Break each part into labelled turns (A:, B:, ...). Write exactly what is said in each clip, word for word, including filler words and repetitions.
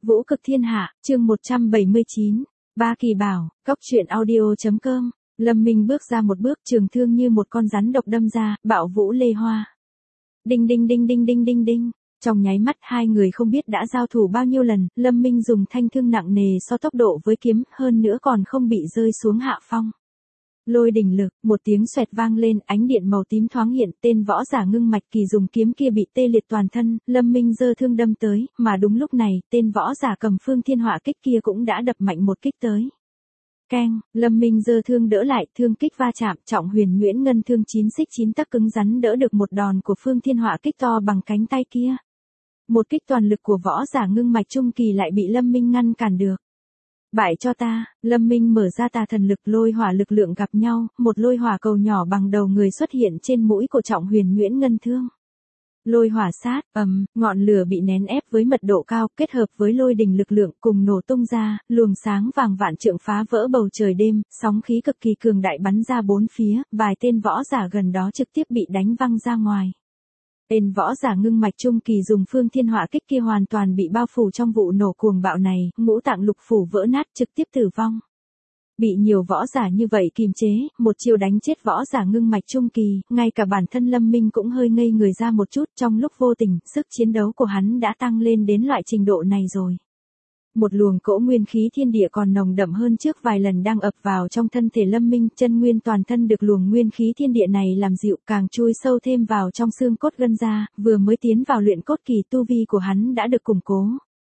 A: Vũ cực thiên hạ, chương một trăm bảy mươi chín. Ba kỳ bảo, cốc truyện audio.com. Lâm Minh bước ra một bước, trường thương như một con rắn độc đâm ra, bạo vũ lê hoa. Đinh đinh đinh đinh đinh đinh đinh. Trong nháy mắt hai người không biết đã giao thủ bao nhiêu lần, Lâm Minh dùng thanh thương nặng nề so tốc độ với kiếm, hơn nữa còn không bị rơi xuống hạ phong. Lôi đỉnh lực, một tiếng xoẹt vang lên, ánh điện màu tím thoáng hiện, tên võ giả Ngưng Mạch Kỳ dùng kiếm kia bị tê liệt toàn thân, Lâm Minh giơ thương đâm tới, mà đúng lúc này, tên võ giả cầm Phương Thiên Họa kích kia cũng đã đập mạnh một kích tới. Keng, Lâm Minh giơ thương đỡ lại, thương kích va chạm, trọng huyền nhuyễn ngân thương chín xích chín tấc cứng rắn đỡ được một đòn của Phương Thiên Họa kích to bằng cánh tay kia. Một kích toàn lực của võ giả Ngưng Mạch Trung Kỳ lại bị Lâm Minh ngăn cản được. Bại cho ta, Lâm Minh mở ra tà thần lực, lôi hỏa lực lượng gặp nhau, một lôi hỏa cầu nhỏ bằng đầu người xuất hiện trên mũi của trọng huyền nhuyễn ngân thương. Lôi hỏa sát, ầm, ngọn lửa bị nén ép với mật độ cao, kết hợp với lôi đình lực lượng cùng nổ tung ra, luồng sáng vàng vạn trượng phá vỡ bầu trời đêm, sóng khí cực kỳ cường đại bắn ra bốn phía, vài tên võ giả gần đó trực tiếp bị đánh văng ra ngoài. Tên võ giả Ngưng Mạch Trung Kỳ dùng Phương Thiên Họa kích kia hoàn toàn bị bao phủ trong vụ nổ cuồng bạo này, ngũ tạng lục phủ vỡ nát trực tiếp tử vong. Bị nhiều võ giả như vậy kiềm chế, một chiêu đánh chết võ giả Ngưng Mạch Trung Kỳ, ngay cả bản thân Lâm Minh cũng hơi ngây người ra một chút, trong lúc vô tình, sức chiến đấu của hắn đã tăng lên đến loại trình độ này rồi. Một luồng cỗ nguyên khí thiên địa còn nồng đậm hơn trước vài lần đang ập vào trong thân thể Lâm Minh, chân nguyên toàn thân được luồng nguyên khí thiên địa này làm dịu, càng chui sâu thêm vào trong xương cốt gân ra, vừa mới tiến vào luyện cốt kỳ, tu vi của hắn đã được củng cố.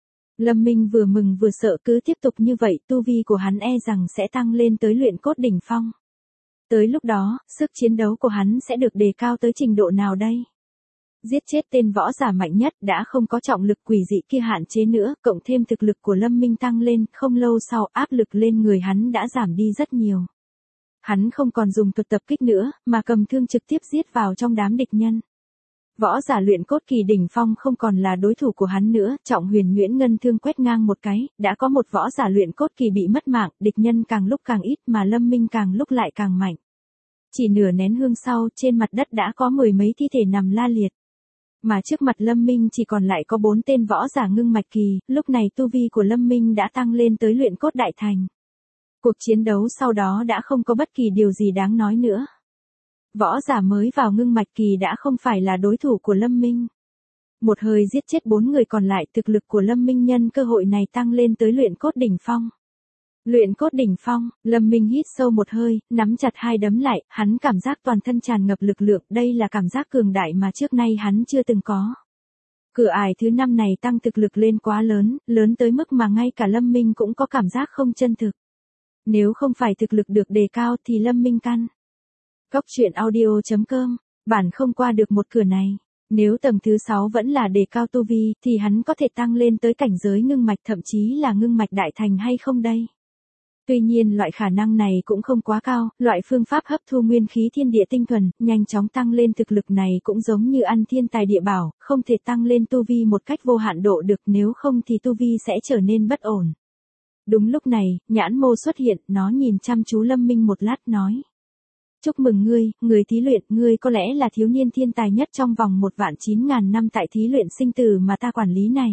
A: Lâm Minh vừa mừng vừa sợ, cứ tiếp tục như vậy, tu vi của hắn e rằng sẽ tăng lên tới luyện cốt đỉnh phong. Tới lúc đó, sức chiến đấu của hắn sẽ được đề cao tới trình độ nào đây? Giết chết tên võ giả mạnh nhất, đã không có trọng lực quỷ dị kia hạn chế nữa, cộng thêm thực lực của Lâm Minh tăng lên, không lâu sau áp lực lên người hắn đã giảm đi rất nhiều. Hắn không còn dùng thuật tập kích nữa, mà cầm thương trực tiếp giết vào trong đám địch nhân. Võ giả luyện cốt kỳ đỉnh phong không còn là đối thủ của hắn nữa, trọng huyền nhuyễn ngân thương quét ngang một cái, đã có một võ giả luyện cốt kỳ bị mất mạng, địch nhân càng lúc càng ít mà Lâm Minh càng lúc lại càng mạnh. Chỉ nửa nén hương sau, trên mặt đất đã có mười mấy thi thể nằm la liệt. Mà trước mặt Lâm Minh chỉ còn lại có bốn tên võ giả Ngưng Mạch Kỳ, lúc này tu vi của Lâm Minh đã tăng lên tới luyện cốt đại thành. Cuộc chiến đấu sau đó đã không có bất kỳ điều gì đáng nói nữa. Võ giả mới vào Ngưng Mạch Kỳ đã không phải là đối thủ của Lâm Minh. Một hơi giết chết bốn người còn lại, thực lực của Lâm Minh nhân cơ hội này tăng lên tới luyện cốt đỉnh phong. Luyện cốt đỉnh phong, Lâm Minh hít sâu một hơi, nắm chặt hai đấm lại, hắn cảm giác toàn thân tràn ngập lực lượng, đây là cảm giác cường đại mà trước nay hắn chưa từng có. Cửa ải thứ năm này tăng thực lực lên quá lớn, lớn tới mức mà ngay cả Lâm Minh cũng có cảm giác không chân thực. Nếu không phải thực lực được đề cao thì Lâm Minh căn. Cốc truyện audio.com, bản không qua được một cửa này. Nếu tầng thứ sáu vẫn là đề cao tu vi, thì hắn có thể tăng lên tới cảnh giới ngưng mạch, thậm chí là ngưng mạch đại thành hay không đây? Tuy nhiên loại khả năng này cũng không quá cao, loại phương pháp hấp thu nguyên khí thiên địa tinh thuần, nhanh chóng tăng lên thực lực này cũng giống như ăn thiên tài địa bảo, không thể tăng lên tu vi một cách vô hạn độ được, nếu không thì tu vi sẽ trở nên bất ổn. Đúng lúc này, nhãn mô xuất hiện, nó nhìn chăm chú Lâm Minh một lát nói. Chúc mừng ngươi, người thí luyện, ngươi có lẽ là thiếu niên thiên tài nhất trong vòng một vạn chín ngàn năm tại thí luyện sinh tử mà ta quản lý này.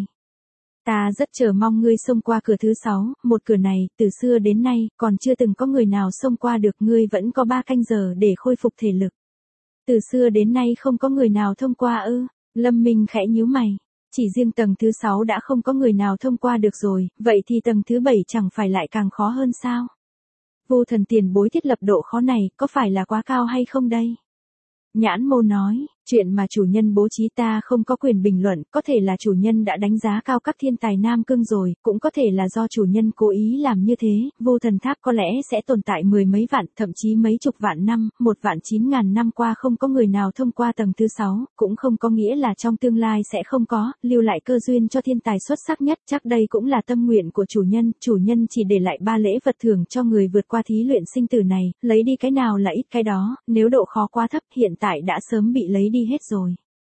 A: Ta rất chờ mong ngươi xông qua cửa thứ sáu, một cửa này, từ xưa đến nay, còn chưa từng có người nào xông qua được, ngươi vẫn có ba canh giờ để khôi phục thể lực. Từ xưa đến nay không có người nào thông qua ư? Lâm Minh khẽ nhíu mày. Chỉ riêng tầng thứ sáu đã không có người nào thông qua được rồi, vậy thì tầng thứ bảy chẳng phải lại càng khó hơn sao? Vô thần tiền bối thiết lập độ khó này, có phải là quá cao hay không đây? Nhãn mô nói, chuyện mà chủ nhân bố trí ta không có quyền bình luận, có thể là chủ nhân đã đánh giá cao các thiên tài nam cương rồi, cũng có thể là do chủ nhân cố ý làm như thế, vô thần tháp có lẽ sẽ tồn tại mười mấy vạn, thậm chí mấy chục vạn năm, một vạn chín ngàn năm qua không có người nào thông qua tầng thứ sáu, cũng không có nghĩa là trong tương lai sẽ không có, lưu lại cơ duyên cho thiên tài xuất sắc nhất, chắc đây cũng là tâm nguyện của chủ nhân, chủ nhân chỉ để lại ba lễ vật thưởng cho người vượt qua thí luyện sinh tử này, lấy đi cái nào là ít cái đó, nếu độ khó quá thấp hiện tại đã sớm bị lấy đi hết rồi.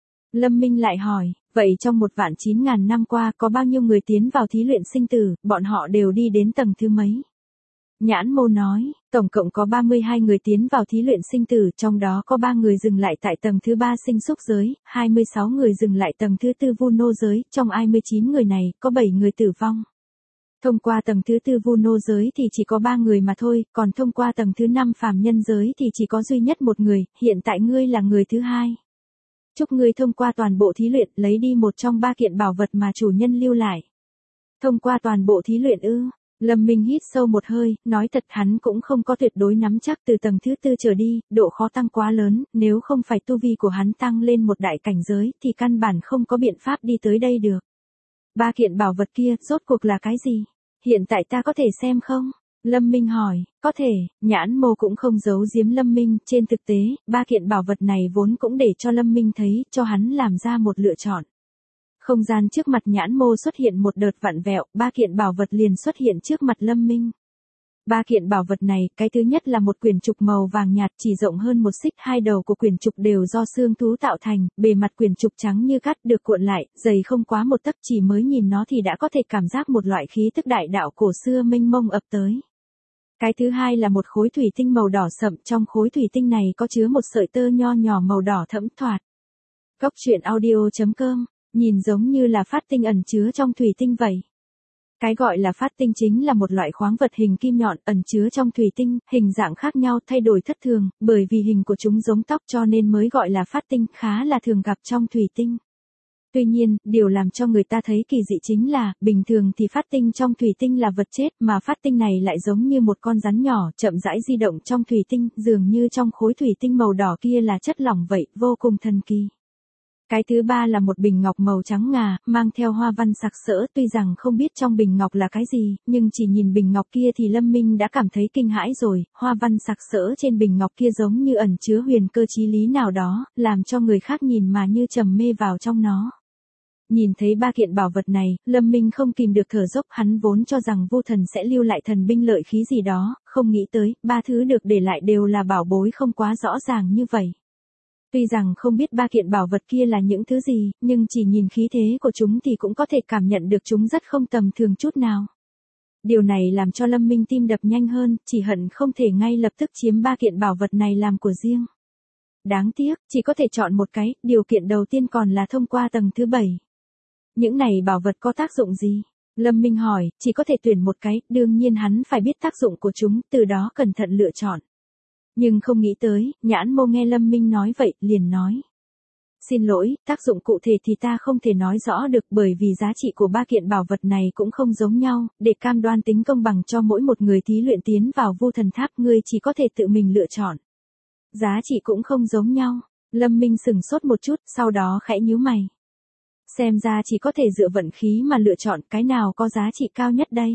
A: Lâm Minh lại hỏi, vậy trong một vạn chín ngàn năm qua có bao nhiêu người tiến vào thí luyện sinh tử, bọn họ đều đi đến tầng thứ mấy? Nhãn Mô nói, tổng cộng có ba mươi hai người tiến vào thí luyện sinh tử, trong đó có ba người dừng lại tại tầng thứ ba sinh xúc giới, hai mươi sáu người dừng lại tầng thứ tư vu nô giới, trong hai mươi chín người này, có bảy người tử vong. Thông qua tầng thứ tư vu nô giới thì chỉ có ba người mà thôi, còn thông qua tầng thứ năm phàm nhân giới thì chỉ có duy nhất một người, hiện tại ngươi là người thứ hai. Chúc ngươi thông qua toàn bộ thí luyện, lấy đi một trong ba kiện bảo vật mà chủ nhân lưu lại. Thông qua toàn bộ thí luyện ư? Lâm Minh hít sâu một hơi, nói thật hắn cũng không có tuyệt đối nắm chắc từ tầng thứ tư trở đi, độ khó tăng quá lớn, nếu không phải tu vi của hắn tăng lên một đại cảnh giới thì căn bản không có biện pháp đi tới đây được. Ba kiện bảo vật kia, rốt cuộc là cái gì? Hiện tại ta có thể xem không? Lâm Minh hỏi, có thể, Nhãn Mô cũng không giấu giếm Lâm Minh, trên thực tế, ba kiện bảo vật này vốn cũng để cho Lâm Minh thấy, cho hắn làm ra một lựa chọn. Không gian trước mặt Nhãn Mô xuất hiện một đợt vặn vẹo, ba kiện bảo vật liền xuất hiện trước mặt Lâm Minh. Ba kiện bảo vật này, cái thứ nhất là một quyển trục màu vàng nhạt chỉ rộng hơn một xích, hai đầu của quyển trục đều do xương thú tạo thành, bề mặt quyển trục trắng như cát được cuộn lại, dày không quá một tấc, chỉ mới nhìn nó thì đã có thể cảm giác một loại khí tức đại đạo cổ xưa mênh mông ập tới. Cái thứ hai là một khối thủy tinh màu đỏ sậm, trong khối thủy tinh này có chứa một sợi tơ nho nhỏ màu đỏ thẫm thoạt. Góc truyện audio chấm com, nhìn giống như là phát tinh ẩn chứa trong thủy tinh vậy. Cái gọi là phát tinh chính là một loại khoáng vật hình kim nhọn ẩn chứa trong thủy tinh, hình dạng khác nhau thay đổi thất thường, bởi vì hình của chúng giống tóc cho nên mới gọi là phát tinh, khá là thường gặp trong thủy tinh. Tuy nhiên, điều làm cho người ta thấy kỳ dị chính là, bình thường thì phát tinh trong thủy tinh là vật chết, mà phát tinh này lại giống như một con rắn nhỏ, chậm rãi di động trong thủy tinh, dường như trong khối thủy tinh màu đỏ kia là chất lỏng vậy, vô cùng thần kỳ. Cái thứ ba là một bình ngọc màu trắng ngà, mang theo hoa văn sặc sỡ, tuy rằng không biết trong bình ngọc là cái gì, nhưng chỉ nhìn bình ngọc kia thì Lâm Minh đã cảm thấy kinh hãi rồi, hoa văn sặc sỡ trên bình ngọc kia giống như ẩn chứa huyền cơ chí lý nào đó, làm cho người khác nhìn mà như trầm mê vào trong nó. Nhìn thấy ba kiện bảo vật này, Lâm Minh không kìm được thở dốc, hắn vốn cho rằng Vu Thần sẽ lưu lại thần binh lợi khí gì đó, không nghĩ tới, ba thứ được để lại đều là bảo bối không quá rõ ràng như vậy. Tuy rằng không biết ba kiện bảo vật kia là những thứ gì, nhưng chỉ nhìn khí thế của chúng thì cũng có thể cảm nhận được chúng rất không tầm thường chút nào. Điều này làm cho Lâm Minh tim đập nhanh hơn, chỉ hận không thể ngay lập tức chiếm ba kiện bảo vật này làm của riêng. Đáng tiếc, chỉ có thể chọn một cái, điều kiện đầu tiên còn là thông qua tầng thứ bảy. Những này bảo vật có tác dụng gì? Lâm Minh hỏi, chỉ có thể tuyển một cái, đương nhiên hắn phải biết tác dụng của chúng, từ đó cẩn thận lựa chọn. Nhưng không nghĩ tới, Nhãn Mô nghe Lâm Minh nói vậy, liền nói. Xin lỗi, tác dụng cụ thể thì ta không thể nói rõ được bởi vì giá trị của ba kiện bảo vật này cũng không giống nhau, để cam đoan tính công bằng cho mỗi một người thí luyện tiến vào Vu Thần Tháp ngươi chỉ có thể tự mình lựa chọn. Giá trị cũng không giống nhau, Lâm Minh sừng sốt một chút, sau đó khẽ nhíu mày. Xem ra chỉ có thể dựa vận khí mà lựa chọn cái nào có giá trị cao nhất đây.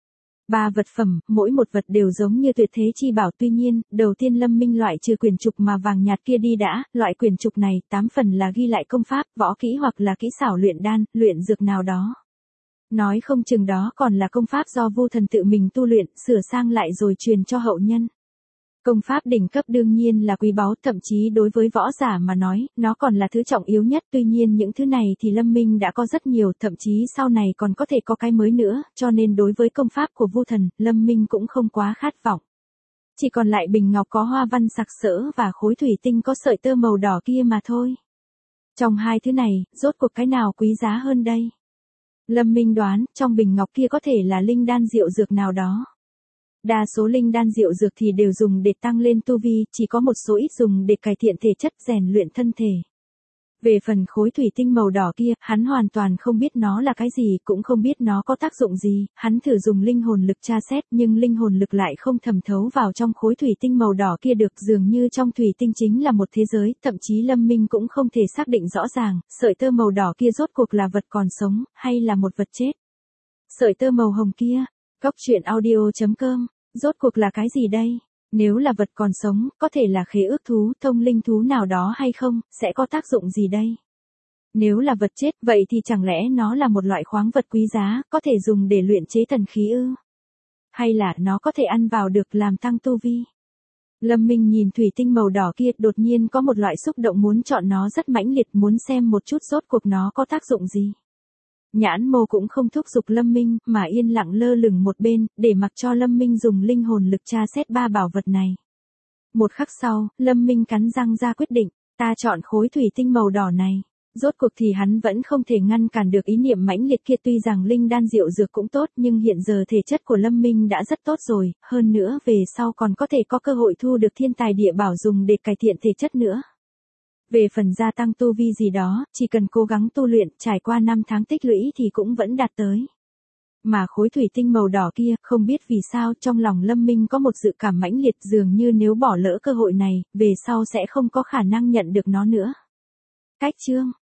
A: Ba vật phẩm, mỗi một vật đều giống như tuyệt thế chi bảo, tuy nhiên, đầu tiên Lâm Minh loại trừ quyển trục mà vàng nhạt kia đi đã, loại quyển trục này, tám phần là ghi lại công pháp, võ kỹ hoặc là kỹ xảo luyện đan, luyện dược nào đó. Nói không chừng đó còn là công pháp do Vu Thần tự mình tu luyện, sửa sang lại rồi truyền cho hậu nhân. Công pháp đỉnh cấp đương nhiên là quý báu, thậm chí đối với võ giả mà nói, nó còn là thứ trọng yếu nhất, tuy nhiên những thứ này thì Lâm Minh đã có rất nhiều, thậm chí sau này còn có thể có cái mới nữa, cho nên đối với công pháp của Vu Thần, Lâm Minh cũng không quá khát vọng. Chỉ còn lại bình ngọc có hoa văn sặc sỡ và khối thủy tinh có sợi tơ màu đỏ kia mà thôi. Trong hai thứ này, rốt cuộc cái nào quý giá hơn đây? Lâm Minh đoán, trong bình ngọc kia có thể là linh đan diệu dược nào đó. Đa số linh đan diệu dược thì đều dùng để tăng lên tu vi, chỉ có một số ít dùng để cải thiện thể chất, rèn luyện thân thể. Về phần khối thủy tinh màu đỏ kia, hắn hoàn toàn không biết nó là cái gì, cũng không biết nó có tác dụng gì, hắn thử dùng linh hồn lực tra xét nhưng linh hồn lực lại không thẩm thấu vào trong khối thủy tinh màu đỏ kia được, dường như trong thủy tinh chính là một thế giới, thậm chí Lâm Minh cũng không thể xác định rõ ràng, sợi tơ màu đỏ kia rốt cuộc là vật còn sống, hay là một vật chết. Sợi tơ màu hồng kia, góc truyện audio chấm com, rốt cuộc là cái gì đây? Nếu là vật còn sống, có thể là khế ước thú, thông linh thú nào đó hay không, sẽ có tác dụng gì đây? Nếu là vật chết, vậy thì chẳng lẽ nó là một loại khoáng vật quý giá, có thể dùng để luyện chế thần khí ư? Hay là nó có thể ăn vào được làm tăng tu vi? Lâm Minh nhìn thủy tinh màu đỏ kia, đột nhiên có một loại xúc động muốn chọn nó rất mãnh liệt, muốn xem một chút rốt cuộc nó có tác dụng gì. Nhãn Mô cũng không thúc giục Lâm Minh, mà yên lặng lơ lửng một bên, để mặc cho Lâm Minh dùng linh hồn lực tra xét ba bảo vật này. Một khắc sau, Lâm Minh cắn răng ra quyết định, ta chọn khối thủy tinh màu đỏ này. Rốt cuộc thì hắn vẫn không thể ngăn cản được ý niệm mãnh liệt kia, tuy rằng linh đan diệu dược cũng tốt nhưng hiện giờ thể chất của Lâm Minh đã rất tốt rồi, hơn nữa về sau còn có thể có cơ hội thu được thiên tài địa bảo dùng để cải thiện thể chất nữa. Về phần gia tăng tu vi gì đó, chỉ cần cố gắng tu luyện, trải qua năm tháng tích lũy thì cũng vẫn đạt tới. Mà khối thủy tinh màu đỏ kia, không biết vì sao trong lòng Lâm Minh có một dự cảm mãnh liệt, dường như nếu bỏ lỡ cơ hội này, về sau sẽ không có khả năng nhận được nó nữa. Cách chương